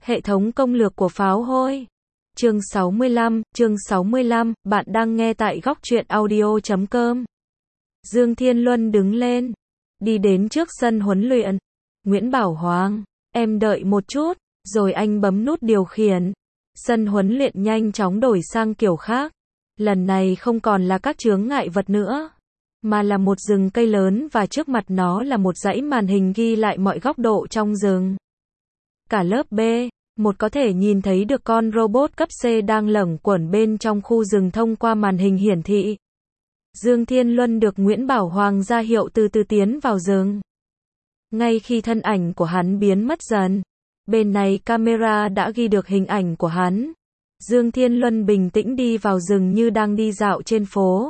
Hệ thống công lược của pháo hôi. Chương 65, bạn đang nghe tại góc truyện audio.com. Dương Thiên Luân đứng lên, đi đến trước sân huấn luyện. Nguyễn Bảo Hoàng, em đợi một chút, rồi anh bấm nút điều khiển. Sân huấn luyện nhanh chóng đổi sang kiểu khác. Lần này không còn là các chướng ngại vật nữa, mà là một rừng cây lớn và trước mặt nó là một dãy màn hình ghi lại mọi góc độ trong rừng. Cả lớp B1 có thể nhìn thấy được con robot cấp C đang lẩn quẩn bên trong khu rừng thông qua màn hình hiển thị. Dương Thiên Luân được Nguyễn Bảo Hoàng ra hiệu từ từ tiến vào rừng. Ngay khi thân ảnh của hắn biến mất dần, bên này camera đã ghi được hình ảnh của hắn. Dương Thiên Luân bình tĩnh đi vào rừng như đang đi dạo trên phố.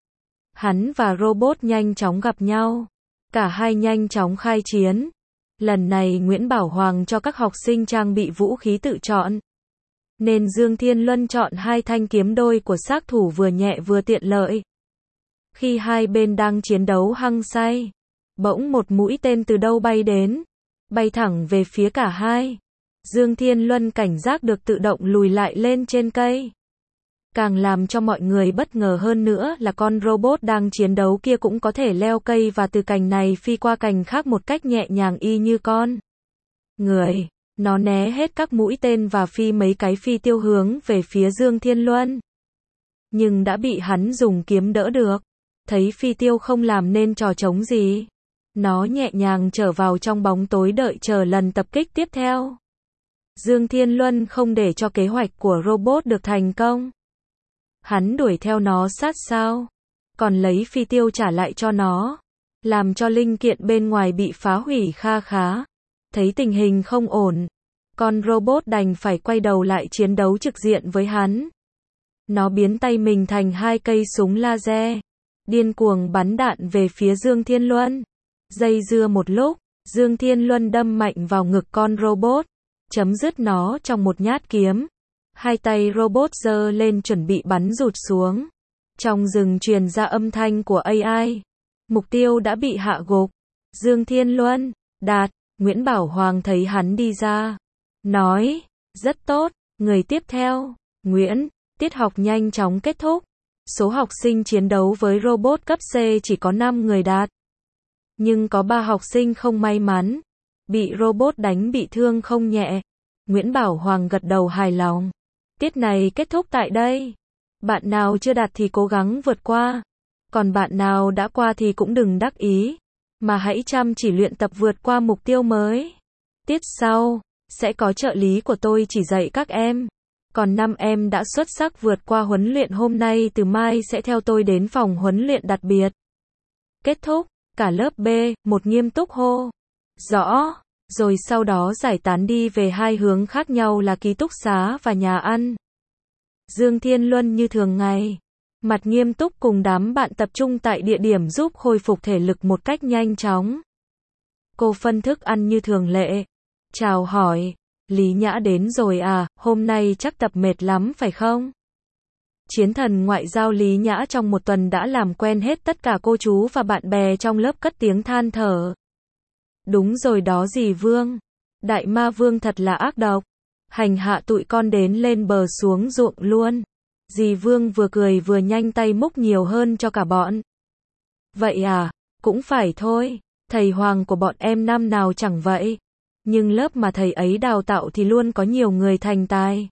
Hắn và robot nhanh chóng gặp nhau. Cả hai nhanh chóng khai chiến. Lần này Nguyễn Bảo Hoàng cho các học sinh trang bị vũ khí tự chọn, nên Dương Thiên Luân chọn hai thanh kiếm đôi của sát thủ vừa nhẹ vừa tiện lợi. Khi hai bên đang chiến đấu hăng say, bỗng một mũi tên từ đâu bay đến, bay thẳng về phía cả hai. Dương Thiên Luân cảnh giác được tự động lùi lại lên trên cây. Càng làm cho mọi người bất ngờ hơn nữa là con robot đang chiến đấu kia cũng có thể leo cây và từ cành này phi qua cành khác một cách nhẹ nhàng y như con người. Nó né hết các mũi tên và phi mấy cái phi tiêu hướng về phía Dương Thiên Luân. Nhưng đã bị hắn dùng kiếm đỡ được. Thấy phi tiêu không làm nên trò trống gì, nó nhẹ nhàng trở vào trong bóng tối đợi chờ lần tập kích tiếp theo. Dương Thiên Luân không để cho kế hoạch của robot được thành công. Hắn đuổi theo nó sát sao, còn lấy phi tiêu trả lại cho nó, làm cho linh kiện bên ngoài bị phá hủy kha khá. Thấy tình hình không ổn, con robot đành phải quay đầu lại chiến đấu trực diện với hắn. Nó biến tay mình thành hai cây súng laser, điên cuồng bắn đạn về phía Dương Thiên Luân. Dây dưa một lúc, Dương Thiên Luân đâm mạnh vào ngực con robot, chấm dứt nó trong một nhát kiếm. Hai tay robot giơ lên chuẩn bị bắn rụt xuống. Trong rừng truyền ra âm thanh của AI. Mục tiêu đã bị hạ gục. Dương Thiên Luân, đạt. Nguyễn Bảo Hoàng thấy hắn đi ra, nói, rất tốt. Người tiếp theo, Nguyễn. Tiết học nhanh chóng kết thúc. Số học sinh chiến đấu với robot cấp C chỉ có 5 người đạt. Nhưng có 3 học sinh không may mắn, bị robot đánh bị thương không nhẹ. Nguyễn Bảo Hoàng gật đầu hài lòng. Tiết này kết thúc tại đây. Bạn nào chưa đạt thì cố gắng vượt qua. Còn bạn nào đã qua thì cũng đừng đắc ý, mà hãy chăm chỉ luyện tập vượt qua mục tiêu mới. Tiết sau, sẽ có trợ lý của tôi chỉ dạy các em. Còn 5 em đã xuất sắc vượt qua huấn luyện hôm nay từ mai sẽ theo tôi đến phòng huấn luyện đặc biệt. Kết thúc, cả lớp B1 nghiêm túc hô. Rõ. Rồi sau đó giải tán đi về hai hướng khác nhau là ký túc xá và nhà ăn. Dương Thiên Luân như thường ngày, mặt nghiêm túc cùng đám bạn tập trung tại địa điểm giúp khôi phục thể lực một cách nhanh chóng. Cô phân thức ăn như thường lệ. Chào hỏi, Lý Nhã đến rồi à, hôm nay chắc tập mệt lắm phải không? Chiến thần ngoại giao Lý Nhã trong một tuần đã làm quen hết tất cả cô chú và bạn bè trong lớp cất tiếng than thở. Đúng rồi đó dì Vương. Đại ma vương thật là ác độc. Hành hạ tụi con đến lên bờ xuống ruộng luôn. Dì Vương vừa cười vừa nhanh tay múc nhiều hơn cho cả bọn. Vậy à, cũng phải thôi. Thầy Hoàng của bọn em năm nào chẳng vậy. Nhưng lớp mà thầy ấy đào tạo thì luôn có nhiều người thành tài.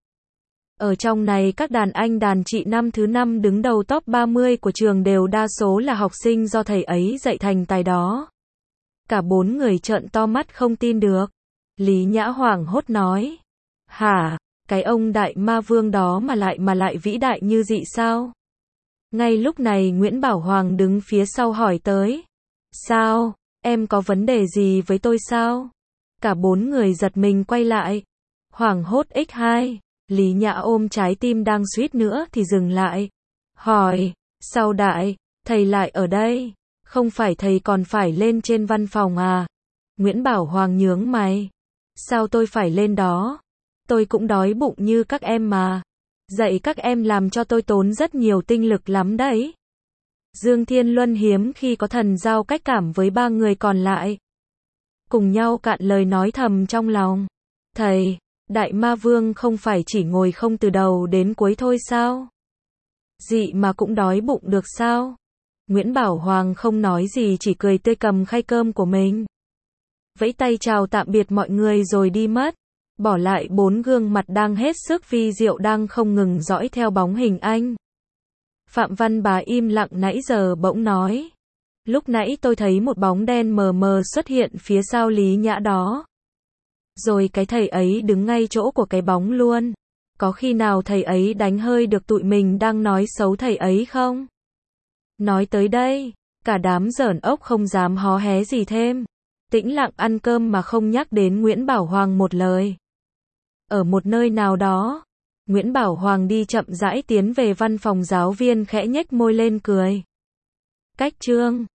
Ở trong này các đàn anh đàn chị năm thứ 5 đứng đầu top 30 của trường đều đa số là học sinh do thầy ấy dạy thành tài đó. Cả 4 người trợn to mắt không tin được. Lý Nhã hoảng hốt nói. Hả, cái ông đại ma vương đó mà lại vĩ đại như dị sao? Ngay lúc này Nguyễn Bảo Hoàng đứng phía sau hỏi tới. Sao, em có vấn đề gì với tôi sao? Cả 4 người giật mình quay lại. Hoảng hốt x2, Lý Nhã ôm trái tim đang suýt nữa thì dừng lại. Hỏi, sao đại, thầy lại ở đây? Không phải thầy còn phải lên trên văn phòng à? Nguyễn Bảo Hoàng nhướng mày. Sao tôi phải lên đó? Tôi cũng đói bụng như các em mà. Dạy các em làm cho tôi tốn rất nhiều tinh lực lắm đấy. Dương Thiên Luân hiếm khi có thần giao cách cảm với 3 người còn lại. Cùng nhau cạn lời nói thầm trong lòng. Thầy, Đại ma vương không phải chỉ ngồi không từ đầu đến cuối thôi sao? Dị mà cũng đói bụng được sao? Nguyễn Bảo Hoàng không nói gì, chỉ cười tươi cầm khay cơm của mình. Vẫy tay chào tạm biệt mọi người rồi đi mất. Bỏ lại 4 gương mặt đang hết sức vi diệu đang không ngừng dõi theo bóng hình anh. Phạm Văn Bá im lặng nãy giờ bỗng nói. Lúc nãy tôi thấy một bóng đen mờ mờ xuất hiện phía sau Lý Nhã đó. Rồi cái thầy ấy đứng ngay chỗ của cái bóng luôn. Có khi nào thầy ấy đánh hơi được tụi mình đang nói xấu thầy ấy không? Nói tới đây, cả đám giởn ốc không dám hó hé gì thêm. Tĩnh lặng ăn cơm mà không nhắc đến Nguyễn Bảo Hoàng một lời. Ở một nơi nào đó, Nguyễn Bảo Hoàng đi chậm rãi tiến về văn phòng giáo viên khẽ nhếch môi lên cười. Cách Trương